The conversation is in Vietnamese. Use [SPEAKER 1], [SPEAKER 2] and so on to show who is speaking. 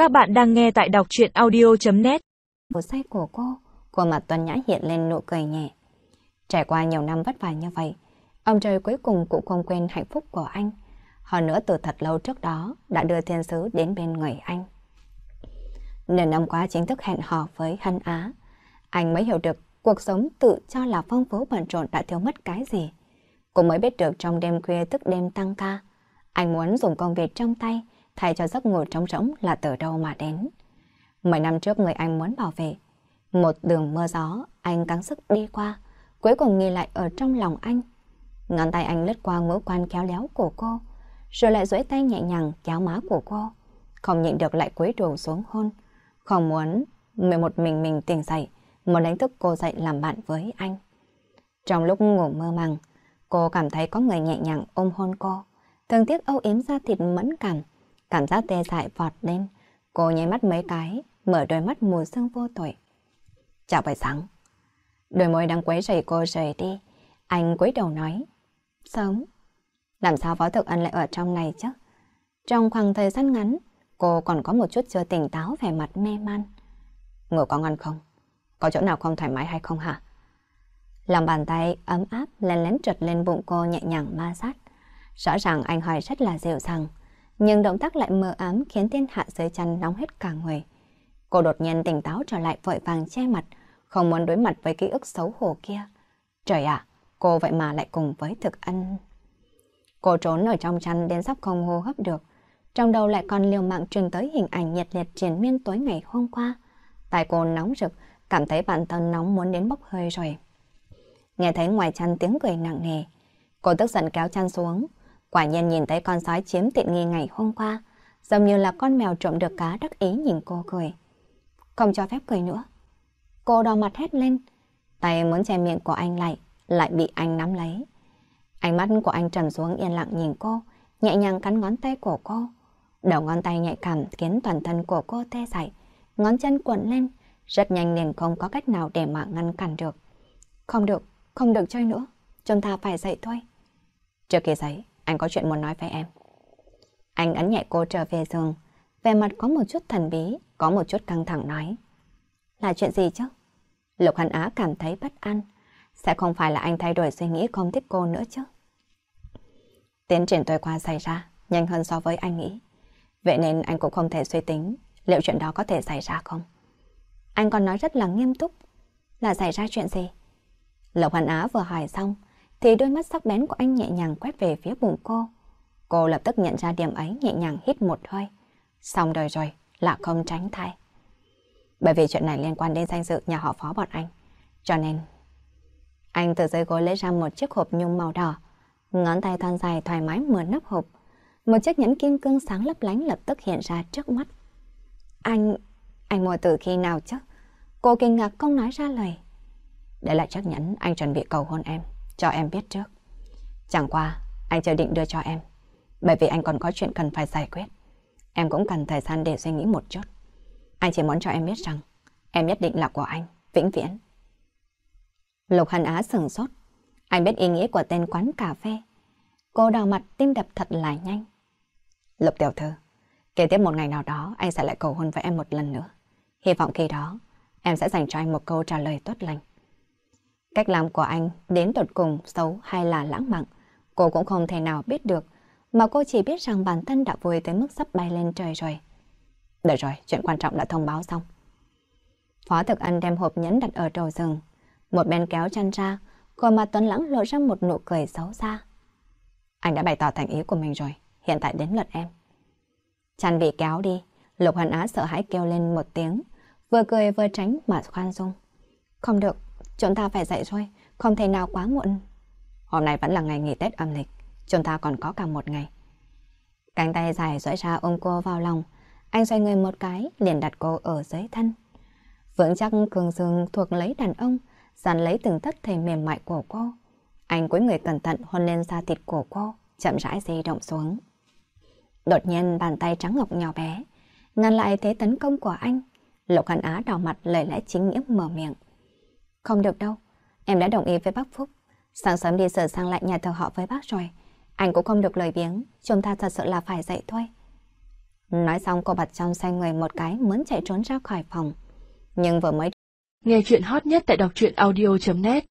[SPEAKER 1] Các bạn đang nghe tại đọc truyện audio.net.
[SPEAKER 2] Một say của cô mặt Tuấn Nhã hiện lên nụ cười nhẹ. Trải qua nhiều năm vất vả như vậy, ông trời cuối cùng cũng không quên hạnh phúc của anh. Hơn nữa từ thật lâu trước đó đã đưa thiên sứ đến bên người anh. Nửa năm qua chính thức hẹn hò với Hân Á, anh mới hiểu được cuộc sống tự cho là phong phú bận rộn đã thiếu mất cái gì. Cũng mới biết được trong đêm khuya thức đêm tăng ca, anh muốn dùng công việc trong tay thay cho giấc ngủ trống rỗng là từ đâu mà đến. 10 năm trước người anh muốn bảo vệ, một đường mưa gió anh gắng sức đi qua, cuối cùng nghỉ lại ở trong lòng anh. Ngón tay anh lướt qua ngũ quan khéo léo của cô, rồi lại duỗi tay nhẹ nhàng kéo má của cô, không nhịn được lại cúi đầu xuống hôn. Không muốn một mình tỉnh dậy, muốn đánh thức cô dậy làm bạn với anh. Trong lúc ngủ mơ màng, cô cảm thấy có người nhẹ nhàng ôm hôn cô, thương tiếc âu yếm da thịt mẫn cảm giác tê dại vọt lên. Cô nháy mắt mấy cái, mở đôi mắt mù sương vô tội. Chào buổi sáng. Đôi môi đang quấy rầy cô rời đi, anh cúi đầu nói. Sớm. Làm sao Phó Thực Ân lại ở trong này chứ? Trong khoảng thời gian ngắn, cô còn có một chút chưa tỉnh táo, vẻ mặt mê man. Ngủ có ngon không? Có chỗ nào không thoải mái hay không hả? Lòng bàn tay ấm áp lén lén trượt lên bụng cô nhẹ nhàng ma sát. Rõ ràng anh hỏi rất là dịu dàng, nhưng động tác lại mờ ám khiến thiên hạ dưới chân nóng hết cả người. Cô đột nhiên tỉnh táo trở lại, vội vàng che mặt, không muốn đối mặt với ký ức xấu hổ kia. Trời ạ, cô vậy mà lại cùng với Thực Ân. Cô trốn ở trong chăn đến sắp không hô hấp được. Trong đầu lại còn liều mạng truyền tới hình ảnh nhiệt liệt triền miên tối ngày hôm qua. Tai cô nóng rực, cảm thấy bản thân nóng muốn đến bốc hơi rồi. Nghe thấy ngoài chăn tiếng cười nặng nề, cô tức giận kéo chăn xuống. Quả nhiên nhìn thấy con sói chiếm tiện nghi ngày hôm qua, giống như là con mèo trộm được cá đắc ý nhìn cô cười. Không cho phép cười nữa. Cô đỏ mặt hét lên, tay muốn che miệng của anh lại bị anh nắm lấy. Ánh mắt của anh trầm xuống yên lặng nhìn cô, nhẹ nhàng cắn ngón tay của cô. Đầu ngón tay nhạy cảm khiến toàn thân của cô tê dại, ngón chân cuộn lên, rất nhanh nên không có cách nào để mà ngăn cản được. Không được chơi nữa, chúng ta phải dậy thôi. Trước khi dậy, anh có chuyện muốn nói với em. Anh ấn nhẹ cô trở về giường, vẻ mặt có một chút thần bí, có một chút căng thẳng nói. Là chuyện gì chứ? Lục Hân Á cảm thấy bất an. Sẽ không phải là anh thay đổi suy nghĩ không thích cô nữa chứ? Tiến triển tối qua xảy ra nhanh hơn so với anh nghĩ. Vậy nên anh cũng không thể suy tính liệu chuyện đó có thể xảy ra không. Anh còn nói rất là nghiêm túc. Là xảy ra chuyện gì? Lục Hân Á vừa hỏi xong thì đôi mắt sắc bén của anh nhẹ nhàng quét về phía bụng cô. Cô lập tức nhận ra điểm ấy, nhẹ nhàng hít một hơi. Xong đời rồi, là không tránh thai. Bởi vì chuyện này liên quan đến danh dự nhà họ Phó bọn anh, cho nên anh từ dưới gối lấy ra một chiếc hộp nhung màu đỏ. Ngón tay thon dài thoải mái mở nắp hộp. Một chiếc nhẫn kim cương sáng lấp lánh lập tức hiện ra trước mắt. Anh mua từ khi nào chứ? Cô kinh ngạc không nói ra lời. Đây là chiếc nhẫn anh chuẩn bị cầu hôn em, cho em biết trước. Chẳng qua anh chưa định đưa cho em, bởi vì anh còn có chuyện cần phải giải quyết. Em cũng cần thời gian để suy nghĩ một chút. Anh chỉ muốn cho em biết rằng em nhất định là của anh, vĩnh viễn. Lục Hân Á sửng sốt. Anh biết ý nghĩa của tên quán cà phê. Cô đỏ mặt, tim đập thật là nhanh. Lục tiểu thư, kế tiếp một ngày nào đó anh sẽ lại cầu hôn với em một lần nữa. Hy vọng khi đó em sẽ dành cho anh một câu trả lời tốt lành. Cách làm của anh đến tột cùng xấu hay là lãng mạn, cô cũng không thể nào biết được, mà cô chỉ biết rằng bản thân đã vui tới mức sắp bay lên trời rồi. Được rồi, chuyện quan trọng đã thông báo xong. Phó Thực Ân đem hộp nhẫn đặt ở đầu giường, một bên kéo chăn ra, khuôn mặt tuấn lãng lộ ra một nụ cười xấu xa. Anh đã bày tỏ thành ý của mình rồi, hiện tại đến lượt em. Chăn bị kéo đi, Lục Hân Á sợ hãi kêu lên một tiếng, vừa cười vừa tránh mà khoan dung. Không được, chúng ta phải dậy thôi, không thể nào quá muộn. Hôm nay vẫn là ngày nghỉ Tết âm lịch, chúng ta còn có cả một ngày. Cánh tay dài duỗi ra ôm cô vào lòng, anh xoay người một cái, liền đặt cô ở dưới thân. Vững chắc cường dương thuộc lấy đàn ông, dàn lấy từng tấc thể mềm mại của cô. Anh cúi người cẩn thận hôn lên da thịt của cô, chậm rãi di động xuống. Đột nhiên bàn tay trắng ngọc nhỏ bé ngăn lại thế tấn công của anh. Lục Hân Á đỏ mặt lời lẽ chính nghĩa mở miệng. Không được đâu, em đã đồng ý với bác Phúc. Sáng sớm đi sửa sang lại nhà thờ họ với bác rồi. Anh cũng không được lời biếng, chúng ta thật sự là phải dậy thôi. Nói xong cô bật trong xoay người một cái muốn chạy trốn ra khỏi phòng. Nhưng vừa mới
[SPEAKER 1] Nghe chuyện hot nhất tại đọc truyện audio.net